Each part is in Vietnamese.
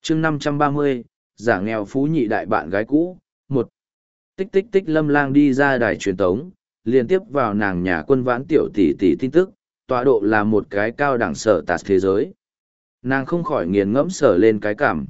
chương 530, giả nghèo phú nhị đại bạn gái cũ. Một, tích tích tích Lâm Lang đi ra đài truyền tống, liên tiếp vào nàng nhà Quân Vãn tiểu tỷ tỷ tin tức, tọa độ là một cái cao đẳng sở tạt thế giới. Nàng không khỏi nghiền ngẫm sở lên cái cảm.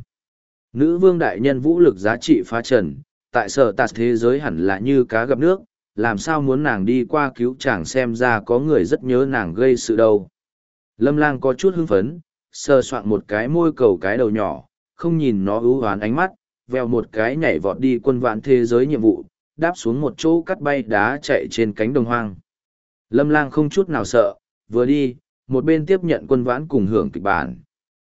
Nữ vương đại nhân vũ lực giá trị phá trần, tại sở tạt thế giới hẳn là như cá gặp nước, làm sao muốn nàng đi qua cứu chàng, xem ra có người rất nhớ nàng gây sự đâu. Lâm Lang có chút hưng phấn, sờ soạn một cái môi cầu cái đầu nhỏ, không nhìn nó ưu hoán ánh mắt, vèo một cái nhảy vọt đi Quân Vãn thế giới nhiệm vụ, đáp xuống một chỗ cắt bay đá chạy trên cánh đồng hoang. Lâm Lang không chút nào sợ, vừa đi, một bên tiếp nhận Quân Vãn cùng hưởng kịch bản.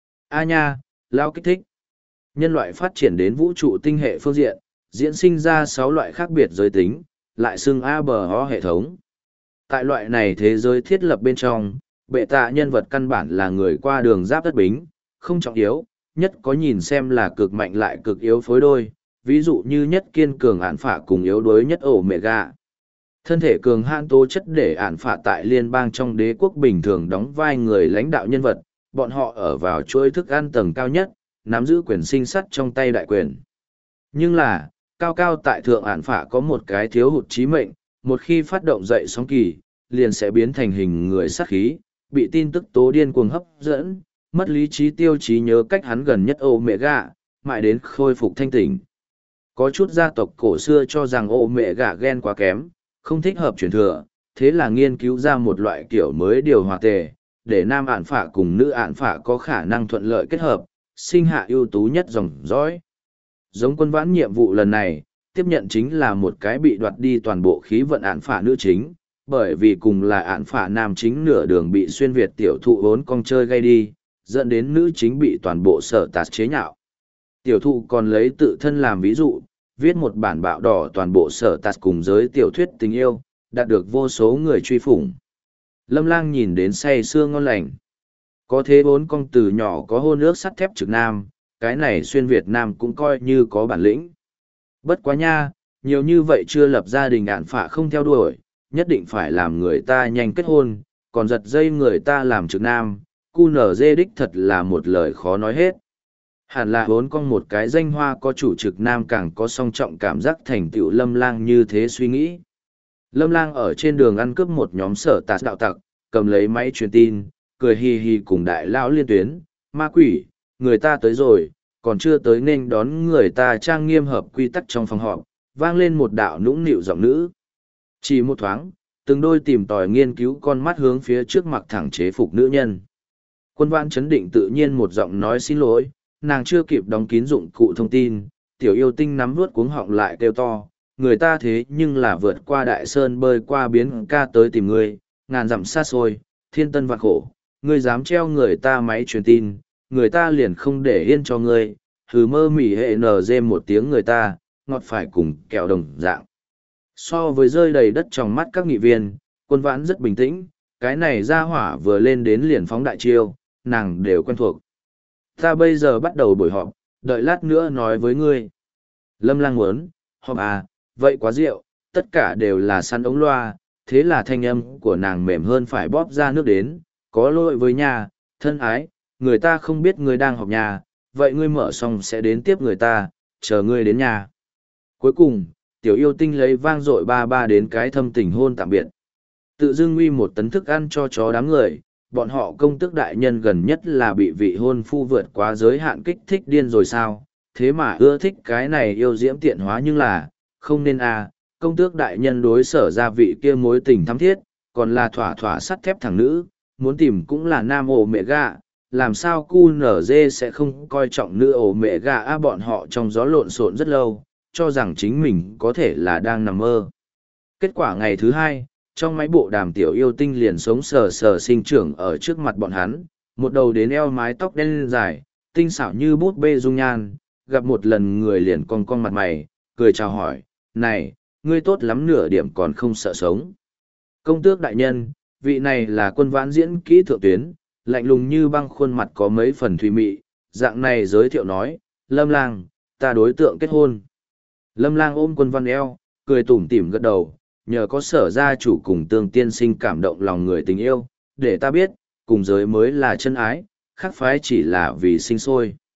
A nha, lao kích thích. Nhân loại phát triển đến vũ trụ tinh hệ phương diện, diễn sinh ra 6 loại khác biệt giới tính, lại xưng ABO hệ thống. Tại loại này thế giới thiết lập bên trong, bệ tạ nhân vật căn bản là người qua đường giáp đất bính, không trọng yếu, nhất có nhìn xem là cực mạnh lại cực yếu phối đôi, ví dụ như nhất kiên cường ản phả cùng yếu đuối nhất Omega. Thân thể cường hãn tố chất để ản phả tại liên bang trong đế quốc bình thường đóng vai người lãnh đạo nhân vật, bọn họ ở vào chuỗi thức ăn tầng cao nhất, nắm giữ quyền sinh sắt trong tay đại quyền. Nhưng là, cao cao tại thượng ản phả có một cái thiếu hụt chí mệnh, một khi phát động dậy sóng kỳ, liền sẽ biến thành hình người sát khí, bị tin tức tố điên cuồng hấp dẫn, mất lý trí tiêu chí nhớ cách hắn gần nhất Omega, mãi đến khôi phục thanh tỉnh. Có chút gia tộc cổ xưa cho rằng Omega gen quá kém, không thích hợp truyền thừa, thế là nghiên cứu ra một loại kiểu mới điều hòa tề, để nam ản phả cùng nữ ản phả có khả năng thuận lợi kết hợp, sinh hạ ưu tú nhất dòng dõi. Giống Quân Vãn nhiệm vụ lần này, tiếp nhận chính là một cái bị đoạt đi toàn bộ khí vận ản phả nữ chính, bởi vì cùng là ản phả nam chính nửa đường bị xuyên Việt tiểu thụ vốn cong chơi gây đi, dẫn đến nữ chính bị toàn bộ sở tạt chế nhạo. Tiểu thụ còn lấy tự thân làm ví dụ, viết một bản bạo đỏ toàn bộ sở tạt cùng giới tiểu thuyết tình yêu, đạt được vô số người truy phủng. Lâm Lang nhìn đến say sưa ngon lành. Có thế vốn cong từ nhỏ có hôn ước sắt thép trực nam, cái này xuyên Việt Nam cũng coi như có bản lĩnh. Bất quá nha, nhiều như vậy chưa lập gia đình ản phả không theo đuổi, nhất định phải làm người ta nhanh kết hôn, còn giật dây người ta làm trực nam, cu nở dê đích thật là một lời khó nói hết. Hẳn là vốn con một cái danh hoa có chủ trực nam càng có song trọng cảm giác thành tựu Lâm Lang như thế suy nghĩ. Lâm Lang ở trên đường ăn cướp một nhóm sở tạt đạo tặc, cầm lấy máy truyền tin, cười hì hì cùng đại lão liên tuyến, ma quỷ, người ta tới rồi, còn chưa tới nên đón người ta trang nghiêm hợp quy tắc trong phòng họp, vang lên một đạo nũng nịu giọng nữ. Chỉ một thoáng, từng đôi tìm tòi nghiên cứu con mắt hướng phía trước mặt thẳng chế phục nữ nhân. Quân Vãn chấn định tự nhiên một giọng nói xin lỗi, nàng chưa kịp đóng kín dụng cụ thông tin, tiểu yêu tinh nắm vuốt cuống họng lại kêu to, người ta thế nhưng là vượt qua đại sơn bơi qua biến ca tới tìm ngươi, ngàn dặm xa xôi, thiên tân vạn khổ, ngươi dám treo người ta máy truyền tin, người ta liền không để yên cho ngươi, hừ mơ mỉ hệ nở dê một tiếng người ta, ngọt phải cùng kẹo đồng dạng. So với rơi đầy đất trong mắt các nghị viên, Quân Vãn rất bình tĩnh, cái này ra hỏa vừa lên đến liền phóng đại chiêu, nàng đều quen thuộc. Ta bây giờ bắt đầu buổi họp, đợi lát nữa nói với ngươi. Lâm Lang muốn, họp à, vậy quá rượu, tất cả đều là săn ống loa, thế là thanh âm của nàng mềm hơn phải bóp ra nước đến, có lỗi với nhà, thân ái, người ta không biết ngươi đang họp nhà, vậy ngươi mở xong sẽ đến tiếp người ta, chờ ngươi đến nhà. Cuối cùng, tiểu yêu tinh lấy vang dội ba ba đến cái thâm tình hôn tạm biệt. Tự dưng uy một tấn thức ăn cho chó đám người, bọn họ công tước đại nhân gần nhất là bị vị hôn phu vượt quá giới hạn kích thích điên rồi sao, thế mà ưa thích cái này yêu diễm tiện hóa nhưng là, không nên à, công tước đại nhân đối sở gia vị kia mối tình thắm thiết, còn là thỏa thỏa sắt thép thằng nữ, muốn tìm cũng là nam ổ mẹ gạ, làm sao cu nở dê sẽ không coi trọng nữ ổ mẹ gạ à, bọn họ trong gió lộn xộn rất lâu, cho rằng chính mình có thể là đang nằm mơ. Kết quả ngày thứ hai, trong máy bộ đàm tiểu yêu tinh liền sống sờ sờ sinh trưởng ở trước mặt bọn hắn, một đầu đến eo mái tóc đen dài, tinh xảo như bút bê dung nhan, gặp một lần người liền cong cong mặt mày, cười chào hỏi, này, ngươi tốt lắm nửa điểm còn không sợ sống. Công tước đại nhân, vị này là Quân Vãn diễn kỹ thượng tuyến, lạnh lùng như băng khuôn mặt có mấy phần thùy mị, dạng này giới thiệu nói, Lâm Lang, ta đối tượng kết hôn. Lâm Lang ôm Quân Vãn eo, cười tủm tỉm gật đầu, nhờ có sở gia chủ cùng tương tiên sinh cảm động lòng người tình yêu, để ta biết, cùng giới mới là chân ái, khác phái chỉ là vì sinh sôi.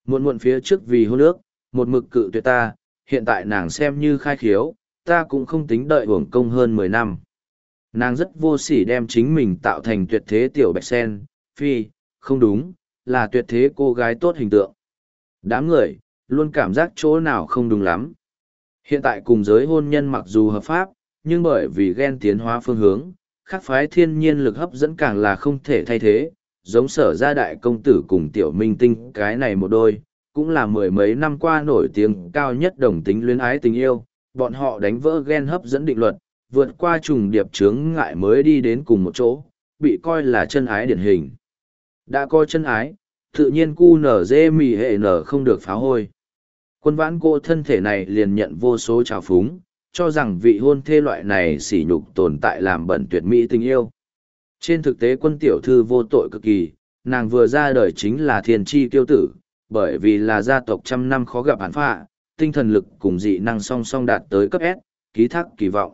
Muộn muộn phía trước vì hôn ước, một mực cự tuyệt ta, hiện tại nàng xem như khai khiếu, ta cũng không tính đợi uổng công hơn 10 năm. Nàng rất vô sỉ đem chính mình tạo thành tuyệt thế tiểu bạch sen, phi, không đúng, là tuyệt thế cô gái tốt hình tượng. Đám người, luôn cảm giác chỗ nào không đúng lắm. Hiện tại cùng giới hôn nhân mặc dù hợp pháp, nhưng bởi vì ghen tiến hóa phương hướng, khác phái thiên nhiên lực hấp dẫn càng là không thể thay thế, giống Sở gia đại công tử cùng tiểu minh tinh cái này một đôi, cũng là mười mấy năm qua nổi tiếng cao nhất đồng tính luyến ái tình yêu, bọn họ đánh vỡ ghen hấp dẫn định luật, vượt qua trùng điệp chướng ngại mới đi đến cùng một chỗ, bị coi là chân ái điển hình. Đã coi chân ái, tự nhiên cu nở dê mì hệ nở không được phá hôi. Quân vãn cô thân thể này liền nhận vô số trào phúng, cho rằng vị hôn thê loại này sỉ nhục tồn tại làm bẩn tuyệt mỹ tình yêu. Trên thực tế quân tiểu thư vô tội cực kỳ, nàng vừa ra đời chính là thiên tri kiêu tử, bởi vì là gia tộc trăm năm khó gặp hẳn phạ, tinh thần lực cùng dị năng song song đạt tới cấp S, ký thác kỳ vọng.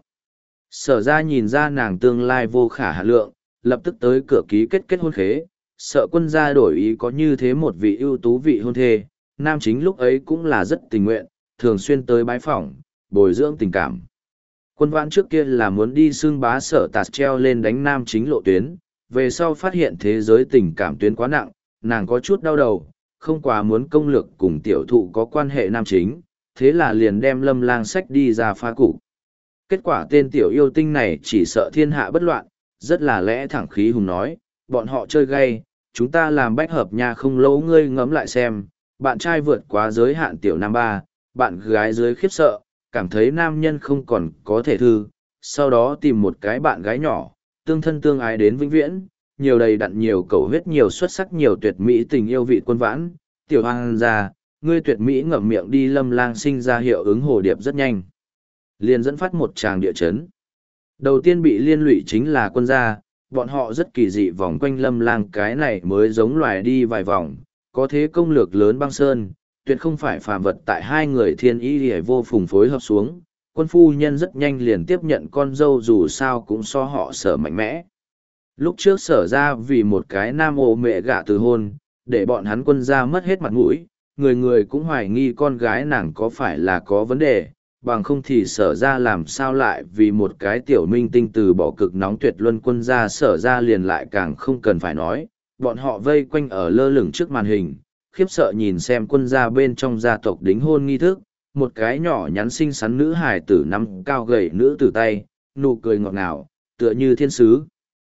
Sở ra nhìn ra nàng tương lai vô khả hạ lượng, lập tức tới cửa ký kết hôn khế, sợ quân gia đổi ý có như thế một vị ưu tú vị hôn thê, nam chính lúc ấy cũng là rất tình nguyện, thường xuyên tới bái phỏng, bồi dưỡng tình cảm. Quân vãn trước kia là muốn đi xương bá sở tạt treo lên đánh nam chính lộ tuyến, về sau phát hiện thế giới tình cảm tuyến quá nặng, nàng có chút đau đầu, không quá muốn công lược cùng tiểu thụ có quan hệ nam chính, thế là liền đem Lâm Lang sách đi ra phá cục. Kết quả tên tiểu yêu tinh này chỉ sợ thiên hạ bất loạn, rất là lẽ thẳng khí hùng nói, bọn họ chơi gay, chúng ta làm bách hợp nha không lâu ngươi ngẫm lại xem, bạn trai vượt quá giới hạn tiểu nam ba, bạn gái dưới khiếp sợ, cảm thấy nam nhân không còn có thể thư, sau đó tìm một cái bạn gái nhỏ, tương thân tương ái đến vĩnh viễn, nhiều đầy đặn nhiều cầu huyết nhiều xuất sắc nhiều tuyệt mỹ tình yêu vị quân vãn, tiểu hoàng gia, ngươi tuyệt mỹ ngậm miệng đi Lâm Lang sinh ra hiệu ứng hồ điệp rất nhanh. Liền dẫn phát một tràng địa chấn. Đầu tiên bị liên lụy chính là quân gia, bọn họ rất kỳ dị vòng quanh Lâm Lang cái này mới giống loài đi vài vòng, có thế công lược lớn băng sơn, tuyệt không phải phàm vật tại hai người thiên ý hề vô phùng phối hợp xuống, quân phu nhân rất nhanh liền tiếp nhận con dâu dù sao cũng so họ sở mạnh mẽ. Lúc trước sở ra vì một cái nam ô mẹ gả từ hôn, để bọn hắn quân gia mất hết mặt mũi, người người cũng hoài nghi con gái nàng có phải là có vấn đề, bằng không thì sở ra làm sao lại vì một cái tiểu minh tinh từ bỏ cực nóng tuyệt luân quân gia sở ra liền lại càng không cần phải nói, bọn họ vây quanh ở lơ lửng trước màn hình, khiếp sợ nhìn xem quân gia bên trong gia tộc đính hôn nghi thức, một cái nhỏ nhắn xinh xắn nữ hài tử nắm cao gầy nữ tử tay, nụ cười ngọt ngào, tựa như thiên sứ.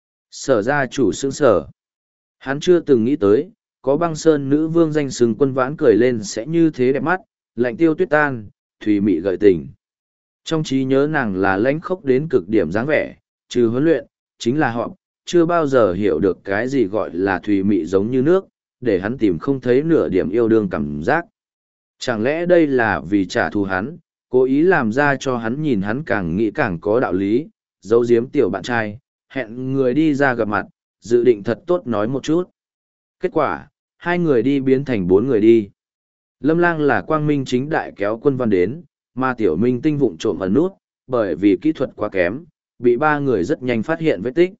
Sở gia chủ sững sở. Hắn chưa từng nghĩ tới, có băng sơn nữ vương danh xưng quân vãn cười lên sẽ như thế đẹp mắt, lạnh tiêu tuyết tan, thùy mị gợi tình. Trong trí nhớ nàng là lãnh khốc đến cực điểm dáng vẻ, trừ huấn luyện, chính là họ, chưa bao giờ hiểu được cái gì gọi là thùy mị giống như nước, để hắn tìm không thấy nửa điểm yêu đương cảm giác. Chẳng lẽ đây là vì trả thù hắn, cố ý làm ra cho hắn nhìn hắn càng nghĩ càng có đạo lý, giấu giếm tiểu bạn trai, hẹn người đi ra gặp mặt, dự định thật tốt nói một chút. Kết quả, hai người đi biến thành bốn người đi. Lâm Lang là quang minh chính đại kéo quân văn đến, mà tiểu minh tinh vụng trộm ẩn nút, bởi vì kỹ thuật quá kém, bị ba người rất nhanh phát hiện vết tích.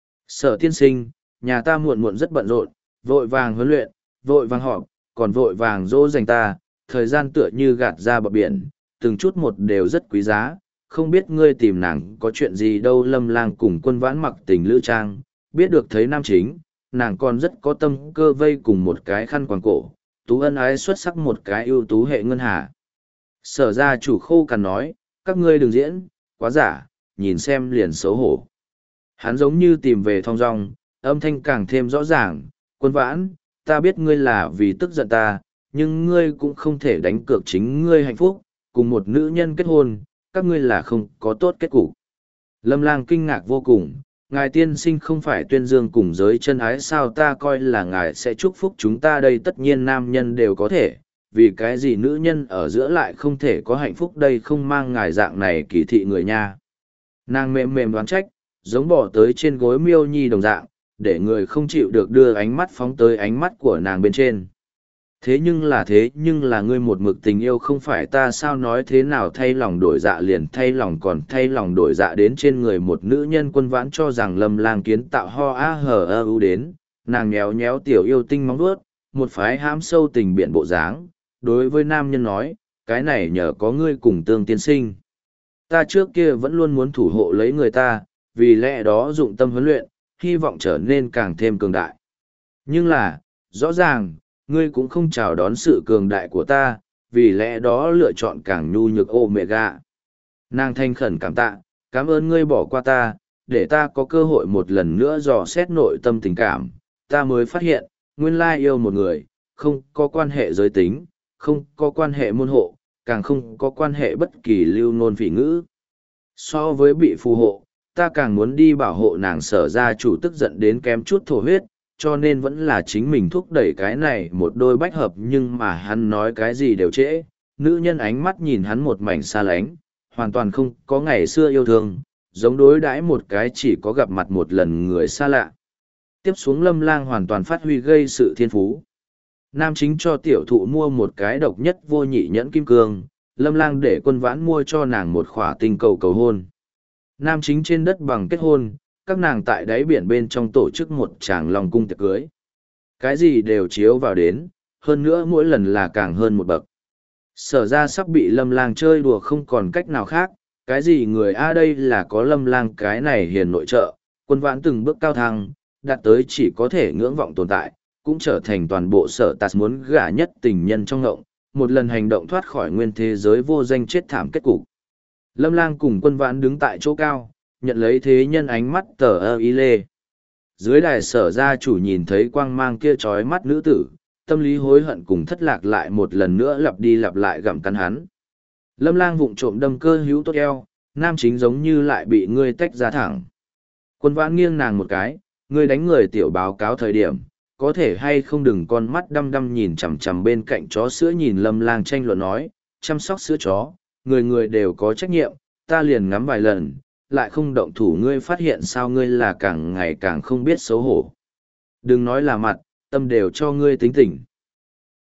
Sở tiên sinh, nhà ta muộn muộn rất bận rộn, vội vàng huấn luyện, vội vàng họp, còn vội vàng dỗ dành ta, thời gian tựa như gạt ra bờ biển, từng chút một đều rất quý giá, không biết ngươi tìm nàng có chuyện gì đâu. Lâm Lang cùng quân vãn mặc tình lữ trang, biết được thấy nam chính, nàng còn rất có tâm cơ vây cùng một cái khăn quàng cổ, tú ân ái xuất sắc một cái ưu tú hệ ngân hà. Sở gia chủ khô cằn nói, các ngươi đừng diễn, quá giả, nhìn xem liền xấu hổ. Hắn giống như tìm về thong dong, âm thanh càng thêm rõ ràng, quân vãn, ta biết ngươi là vì tức giận ta, nhưng ngươi cũng không thể đánh cược chính ngươi hạnh phúc, cùng một nữ nhân kết hôn, các ngươi là không có tốt kết cục. Lâm Lang kinh ngạc vô cùng, ngài tiên sinh không phải tuyên dương cùng giới chân ái sao, ta coi là ngài sẽ chúc phúc chúng ta đây, tất nhiên nam nhân đều có thể, vì cái gì nữ nhân ở giữa lại không thể có hạnh phúc đây, không mang ngài dạng này kỳ thị người nha. Nàng mềm mềm đoán trách, giống bỏ tới trên gối miêu nhi đồng dạng, để người không chịu được đưa ánh mắt phóng tới ánh mắt của nàng bên trên. Thế nhưng là ngươi một mực tình yêu không phải ta sao, nói thế nào thay lòng đổi dạ liền thay lòng, còn thay lòng đổi dạ đến trên người một nữ nhân. Quân vãn cho rằng Lâm Lang kiến tạo ho á hờ ơ u đến, nàng nhéo nhéo tiểu yêu tinh móng vuốt, một phái hãm sâu tình biển bộ dáng, đối với nam nhân nói, cái này nhờ có ngươi cùng Tương tiên sinh. Ta trước kia vẫn luôn muốn thủ hộ lấy người ta, vì lẽ đó dụng tâm huấn luyện, hy vọng trở nên càng thêm cường đại. Nhưng là, rõ ràng, ngươi cũng không chào đón sự cường đại của ta, vì lẽ đó lựa chọn càng nhu nhược Omega. Nàng thanh khẩn cảm tạ, cảm ơn ngươi bỏ qua ta, để ta có cơ hội một lần nữa dò xét nội tâm tình cảm. Ta mới phát hiện, nguyên lai yêu một người, không có quan hệ giới tính, không có quan hệ môn hộ, càng không có quan hệ bất kỳ lưu ngôn phỉ ngữ. So với bị phù hộ, ta càng muốn đi bảo hộ nàng. Sở gia chủ tức giận đến kém chút thổ huyết, cho nên vẫn là chính mình thúc đẩy cái này một đôi bách hợp, nhưng mà hắn nói cái gì đều trễ. Nữ nhân ánh mắt nhìn hắn một mảnh xa lánh, hoàn toàn không có ngày xưa yêu thương, giống đối đãi một cái chỉ có gặp mặt một lần người xa lạ. Tiếp xuống Lâm Lang hoàn toàn phát huy gây sự thiên phú. Nam chính cho tiểu thụ mua một cái độc nhất vô nhị nhẫn kim cương, Lâm Lang để Quân Vãn mua cho nàng một khỏa tinh cầu cầu hôn. Nam chính trên đất bằng kết hôn, các nàng tại đáy biển bên trong tổ chức một tràng long cung tiệc cưới. Cái gì đều chiếu vào đến, hơn nữa mỗi lần là càng hơn một bậc. Sở ra sắp bị Lâm Lang chơi đùa không còn cách nào khác, cái gì người A đây là có Lâm Lang cái này hiền nội trợ, Quân Vãn từng bước cao thăng, đạt tới chỉ có thể ngưỡng vọng tồn tại, cũng trở thành toàn bộ sở tạt muốn gả nhất tình nhân trong ngộng, một lần hành động thoát khỏi nguyên thế giới vô danh chết thảm kết cục. Lâm Lang cùng Quân Vãn đứng tại chỗ cao, nhận lấy thế nhân ánh mắt tờ ơ y lê. Dưới đài sở gia chủ nhìn thấy quang mang kia trói mắt nữ tử, tâm lý hối hận cùng thất lạc lại một lần nữa lặp đi lặp lại gặm cắn hắn. Lâm Lang vụng trộm đâm cơ hữu tốt eo, nam chính giống như lại bị ngươi tách ra thẳng. Quân Vãn nghiêng nàng một cái, ngươi đánh người tiểu báo cáo thời điểm, có thể hay không đừng con mắt đăm đăm nhìn chằm chằm bên cạnh chó sữa. Nhìn Lâm Lang tranh luận nói, chăm sóc sữa chó, người người đều có trách nhiệm, ta liền ngắm vài lần, lại không động thủ, ngươi phát hiện sao ngươi là càng ngày càng không biết xấu hổ. Đừng nói là mặt, tâm đều cho ngươi tính tỉnh.